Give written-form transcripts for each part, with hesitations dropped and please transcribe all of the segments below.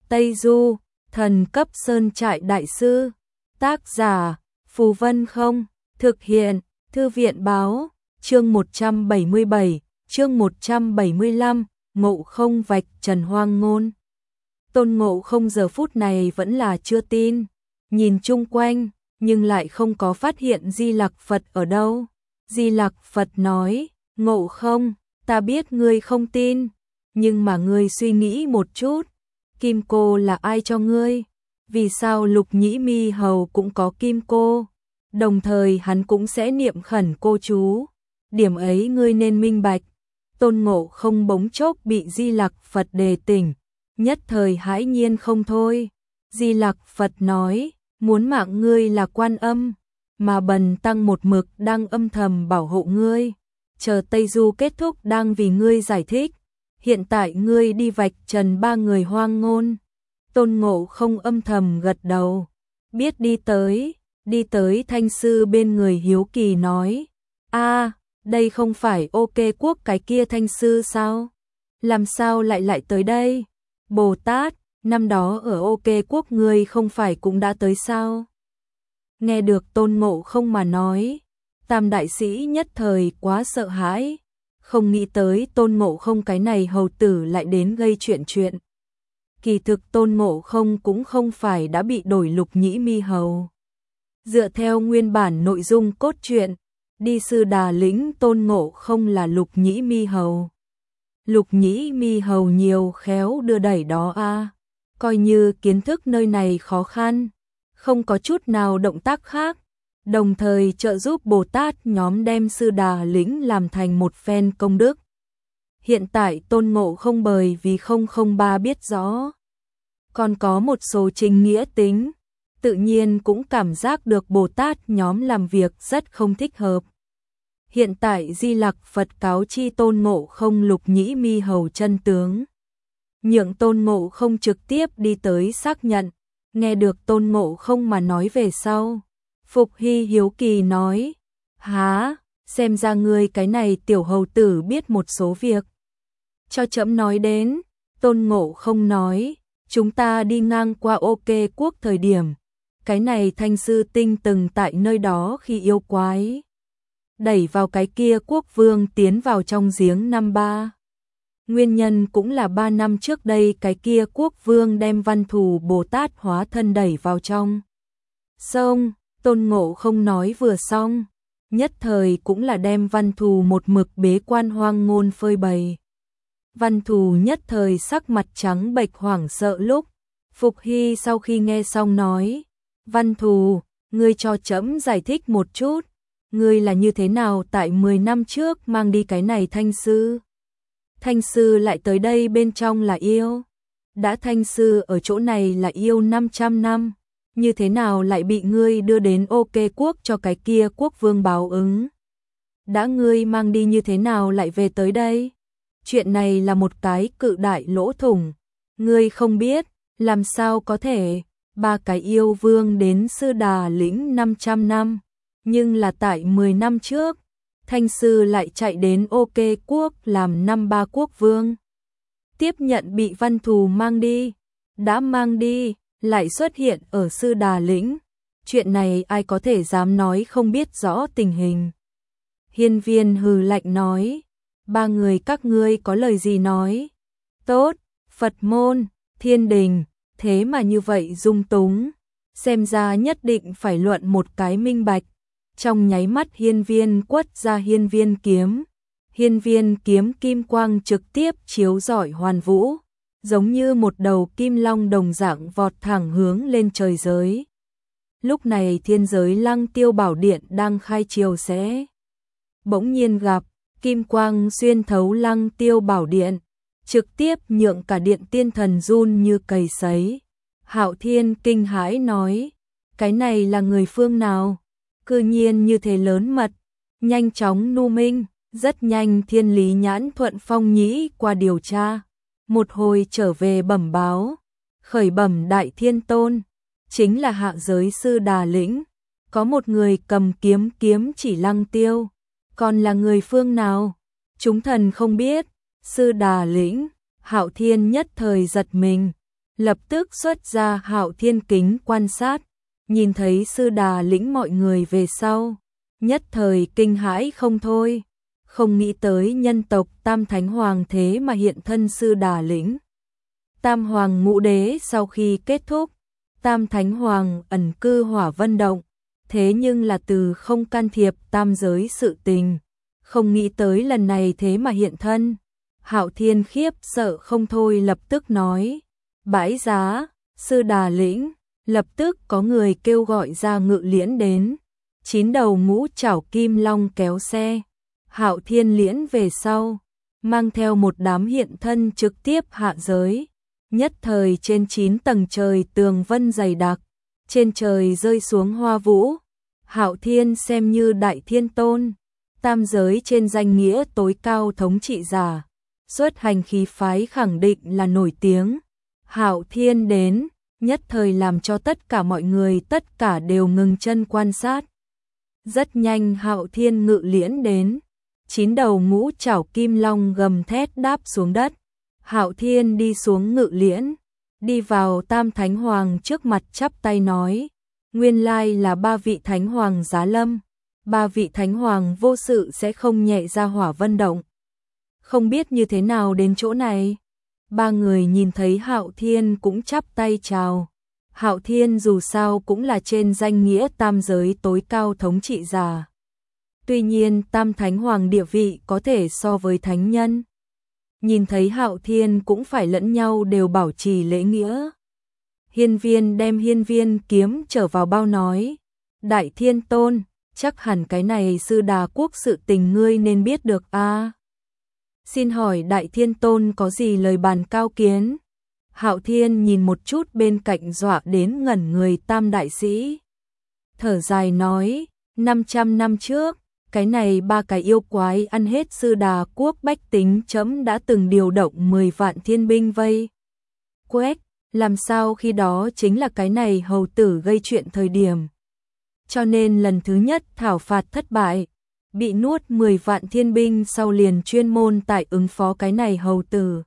Tây Du, thần cấp sơn trại đại sư. Tác giả, Phù Vân Không. Thực hiện, Thư viện báo. Chương 177, chương 175, Ngộ Không vạch trần hoang ngôn. Tôn Ngộ Không giờ phút này vẫn là chưa tin, nhìn chung quanh, nhưng lại không có phát hiện Di Lặc Phật ở đâu. Di Lặc Phật nói, Ngộ Không, ta biết ngươi không tin, nhưng mà ngươi suy nghĩ một chút, Kim Cô là ai cho ngươi? Vì sao Lục Nhĩ Mi Hầu cũng có Kim Cô? Đồng thời hắn cũng sẽ niệm khẩn cô chú. Điểm ấy ngươi nên minh bạch. Tôn Ngộ Không bỗng chốc bị Di Lặc Phật đề tỉnh, nhất thời hãi nhiên không thôi. Di Lặc Phật nói, muốn mạng ngươi là Quan Âm, mà Bần Tăng một mực đang âm thầm bảo hộ ngươi. Chờ Tây Du kết thúc đang vì ngươi giải thích. Hiện tại ngươi đi vạch trần ba người hoang ngôn. Tôn Ngộ Không âm thầm gật đầu, biết đi tới Thanh Sư bên người hiếu kỳ nói, đây không phải OK Quốc cái kia Thanh Sư sao? Làm sao lại tới đây? Bồ Tát, năm đó ở OK Quốc ngươi không phải cũng đã tới sao? Nghe được Tôn Ngộ Không mà nói, Tam đại sĩ nhất thời quá sợ hãi, không nghĩ tới Tôn Ngộ Không cái này hầu tử lại đến gây chuyện. Kỳ thực Tôn Ngộ Không cũng không phải đã bị đổi Lục Nhĩ Mi Hầu. Dựa theo nguyên bản nội dung cốt truyện, đi Sư Đà lĩnh Tôn Ngộ Không là Lục Nhĩ Mi Hầu. Lục Nhĩ Mi Hầu nhiều khéo đưa đẩy đó coi như kiến thức nơi này khó khăn, không có chút nào động tác khác, đồng thời trợ giúp Bồ Tát nhóm đem Sư Đà lĩnh làm thành một phen công đức. Hiện tại Tôn Ngộ Không bởi vì 003 biết rõ, còn có một số chính nghĩa tính, tự nhiên cũng cảm giác được Bồ Tát nhóm làm việc rất không thích hợp. Hiện tại Di Lặc Phật cáo chi Tôn Ngộ Không Lục Nhĩ Mi Hầu chân tướng, nhượng Tôn Ngộ Không trực tiếp đi tới xác nhận. Nghe được Tôn Ngộ Không mà nói về sau, Phục Hy hiếu kỳ nói, xem ra ngươi cái này tiểu hầu tử biết một số việc. Cho trẫm nói đến. Tôn Ngộ Không nói, chúng ta đi ngang qua OK Quốc thời điểm, cái này Thanh Sư Tinh từng tại nơi đó khi yêu quái đẩy vào cái kia quốc vương tiến vào trong giếng năm 3. Nguyên nhân cũng là 3 năm trước đây cái kia quốc vương đem Văn Thù Bồ Tát hóa thân đẩy vào trong sông. Tôn Ngộ Không nói vừa xong, nhất thời cũng là đem Văn Thù một mực bế quan hoang ngôn phơi bày. Văn Thù nhất thời sắc mặt trắng bệch hoảng sợ. Lúc Phục Hy sau khi nghe xong nói, Văn Thù, ngươi cho trẫm giải thích một chút, ngươi là như thế nào tại 10 năm trước mang đi cái này Thanh Sư? Thanh Sư lại tới đây bên trong là yêu, đã Thanh Sư ở chỗ này là yêu 500 năm, như thế nào lại bị ngươi đưa đến OK Quốc cho cái kia quốc vương báo ứng? Đã ngươi mang đi như thế nào lại về tới đây? Chuyện này là một cái cự đại lỗ thủng, ngươi không biết, làm sao có thể? 3 cái yêu vương đến Sư Đà lĩnh 500 năm, nhưng là tại 10 năm trước, Thanh Sư lại chạy đến OK Quốc làm năm 3 quốc vương. Tiếp nhận bị Văn Thù mang đi, đã mang đi, lại xuất hiện ở Sư Đà lĩnh. Chuyện này ai có thể dám nói không biết rõ tình hình? Hiên Viên hừ lạnh nói, 3 người các ngươi có lời gì nói? Tốt, Phật môn, Thiên Đình, thế mà như vậy dung túng, xem ra nhất định phải luận một cái minh bạch. Trong nháy mắt Hiên Viên quất ra Hiên Viên kiếm. Hiên Viên kiếm kim quang trực tiếp chiếu rọi hoàn vũ, giống như một đầu kim long đồng dạng vọt thẳng hướng lên trời giới. Lúc này thiên giới Lăng Tiêu Bảo Điện đang khai chiều sẽ. Bỗng nhiên gặp, kim quang xuyên thấu Lăng Tiêu Bảo Điện, trực tiếp nhượng cả điện tiên thần run như cầy sấy. Hạo Thiên kinh hãi nói, cái này là người phương nào? Cư nhiên như thế lớn mật, nhanh chóng nu minh. Rất nhanh Thiên Lý Nhãn Thuận Phong Nhĩ qua điều tra, một hồi trở về bẩm báo, khởi bẩm Đại Thiên Tôn, chính là hạ giới Sư Đà lĩnh, có một người cầm kiếm chỉ Lăng Tiêu, còn là người phương nào? Chúng thần không biết. Sư Đà lĩnh. Hạo Thiên nhất thời giật mình, lập tức xuất ra Hạo Thiên kính quan sát, nhìn thấy Sư Đà lĩnh mọi người về sau, nhất thời kinh hãi không thôi, không nghĩ tới nhân tộc Tam Thánh Hoàng thế mà hiện thân Sư Đà lĩnh. Tam Hoàng Ngũ Đế sau khi kết thúc, Tam Thánh Hoàng ẩn cư Hỏa Vân Động, thế nhưng là từ không can thiệp tam giới sự tình, không nghĩ tới lần này thế mà hiện thân. Hạo Thiên khiếp sợ không thôi, lập tức nói: "Bãi giá, Sư Đà lĩnh." Lập tức có người kêu gọi ra Ngự Liễn đến, 9 đầu ngũ trảo kim long kéo xe. Hạo Thiên liễn về sau, mang theo một đám hiện thân trực tiếp hạ giới. Nhất thời trên 9 tầng trời tường vân dày đặc, trên trời rơi xuống hoa vũ. Hạo Thiên xem như Đại Thiên Tôn, tam giới trên danh nghĩa tối cao thống trị giả, xuất hành khí phái khẳng định là nổi tiếng. Hạo Thiên đến, nhất thời làm cho tất cả mọi người tất cả đều ngừng chân quan sát. Rất nhanh Hạo Thiên ngự liễn đến, 9 đầu ngũ trảo kim long gầm thét đáp xuống đất. Hạo Thiên đi xuống ngự liễn, đi vào Tam Thánh Hoàng trước mặt chắp tay nói: "Nguyên lai là 3 vị Thánh Hoàng giá lâm, 3 vị Thánh Hoàng vô sự sẽ không nhẹ ra Hỏa Vân Động. Không biết như thế nào đến chỗ này." 3 người nhìn thấy Hạo Thiên cũng chắp tay chào. Hạo Thiên dù sao cũng là trên danh nghĩa tam giới tối cao thống trị giả. Tuy nhiên Tam Thánh Hoàng địa vị có thể so với thánh nhân. Nhìn thấy Hạo Thiên cũng phải lẫn nhau đều bảo trì lễ nghĩa. Hiên Viên đem Hiên Viên kiếm trở vào bao nói: "Đại Thiên Tôn, chắc hẳn cái này Sư Đà quốc sự tình ngươi nên biết được a. Xin hỏi Đại Thiên Tôn có gì lời bàn cao kiến?" Hạo Thiên nhìn một chút bên cạnh dọa đến ngẩn người Tam đại sĩ, thở dài nói: 500 năm trước, cái này 3 cái yêu quái ăn hết Sư Đà quốc bách tính, chấm đã từng điều động 10 vạn thiên binh vây quét, làm sao khi đó chính là cái này hầu tử gây chuyện thời điểm. Cho nên lần thứ nhất thảo phạt thất bại, bị nuốt 10 vạn thiên binh, sau liền chuyên môn tại ứng phó cái này hầu tử.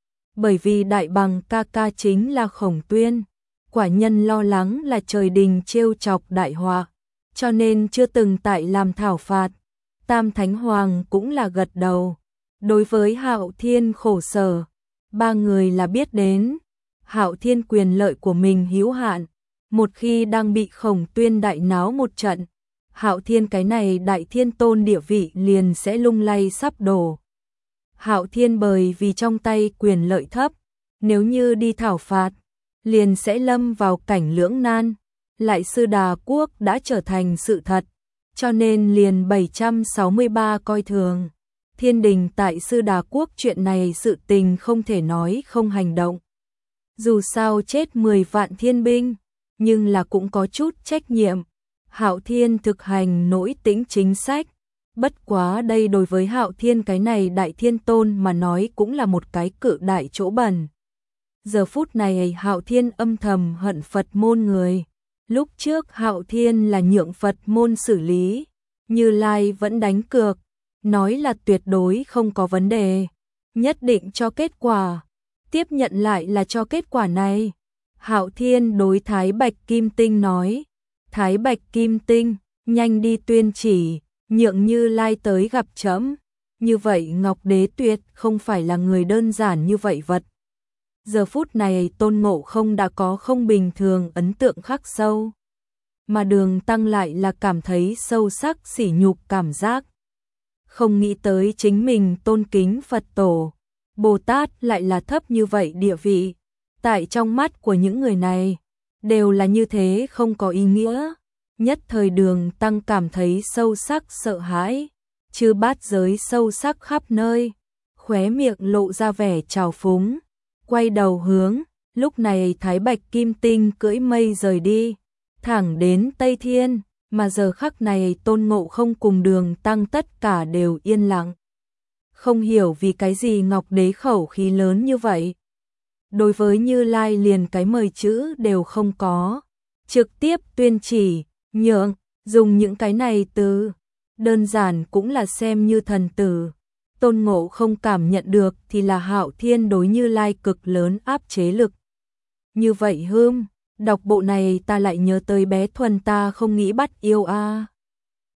Bởi vì đại bằng ca ca chính là Khổng Tuyên, quả nhân lo lắng là trời đình trêu chọc đại họa, cho nên chưa từng tại làm thảo phạt. Tam Thánh Hoàng cũng là gật đầu. Đối với Hạo Thiên khổ sở, 3 người là biết đến. Hạo Thiên quyền lợi của mình hữu hạn, một khi đang bị Khổng Tuyên đại náo một trận, Hạo Thiên cái này Đại Thiên Tôn địa vị liền sẽ lung lay sắp đổ. Hạo Thiên bởi vì trong tay quyền lợi thấp, nếu như đi thảo phạt, liền sẽ lâm vào cảnh lưỡng nan. Lại Sư Đà quốc đã trở thành sự thật, cho nên liền 763 coi thường. Thiên đình tại Sư Đà quốc chuyện này sự tình không thể nói không hành động. Dù sao chết 10 vạn thiên binh, nhưng là cũng có chút trách nhiệm. Hạo Thiên thực hành nổi tĩnh chính sách. Bất quá đây đối với Hạo Thiên cái này Đại Thiên Tôn mà nói cũng là một cái cự đại chỗ bẩn. Giờ phút này Hạo Thiên âm thầm hận Phật môn người. Lúc trước Hạo Thiên là nhượng Phật môn xử lý, Như Lai vẫn đánh cược, nói là tuyệt đối không có vấn đề, nhất định cho kết quả. Tiếp nhận lại là cho kết quả này. Hạo Thiên đối Thái Bạch Kim Tinh nói: "Thái Bạch Kim Tinh, nhanh đi tuyên chỉ, nhượng Như Lai tới gặp trẫm." Như vậy Ngọc Đế tuyệt không phải là người đơn giản như vậy vật. Giờ phút này Tôn Ngộ Không đã có không bình thường ấn tượng khắc sâu, mà Đường Tăng lại là cảm thấy sâu sắc sỉ nhục cảm giác. Không nghĩ tới chính mình tôn kính Phật Tổ, Bồ Tát lại là thấp như vậy địa vị. Tại trong mắt của những người này, đều là như thế không có ý nghĩa. Nhất thời Đường Tăng cảm thấy sâu sắc sợ hãi, chư bát giới sâu sắc khắp nơi, khóe miệng lộ ra vẻ trào phúng, quay đầu hướng. Lúc này Thái Bạch Kim Tinh cưỡi mây rời đi, thẳng đến Tây Thiên, mà giờ khắc này Tôn Ngộ Không cùng Đường Tăng tất cả đều yên lặng. Không hiểu vì cái gì Ngọc Đế khẩu khí lớn như vậy. Đối với Như Lai liền cái mời chữ đều không có, trực tiếp tuyên chỉ, nhượng, dùng những cái này từ đơn giản cũng là xem như thần tử. Tôn Ngộ Không cảm nhận được thì là Hạo Thiên đối Như Lai cực lớn áp chế lực. Như vậy hưm, đọc bộ này ta lại nhớ tới bé Thuần ta không nghĩ bắt yêu a.